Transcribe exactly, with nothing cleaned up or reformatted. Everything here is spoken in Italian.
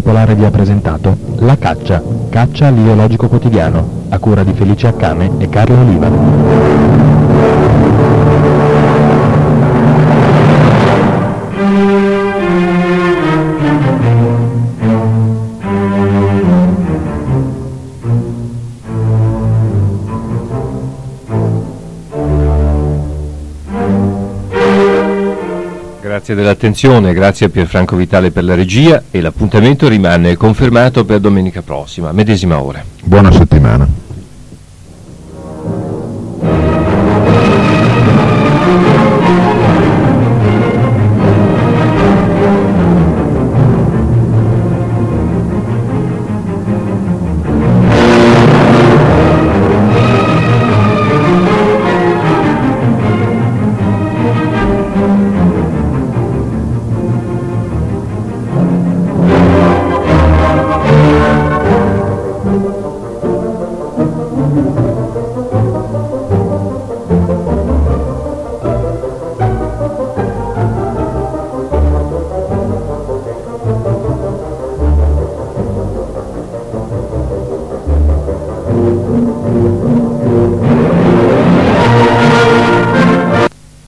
Popolare vi ha presentato La Caccia, caccia all'ideologico quotidiano, a cura di Felice Accame e Carlo Oliva. Grazie dell'attenzione, grazie a Pierfranco Vitale per la regia, e l'appuntamento rimane confermato per domenica prossima, medesima ora. Buona settimana.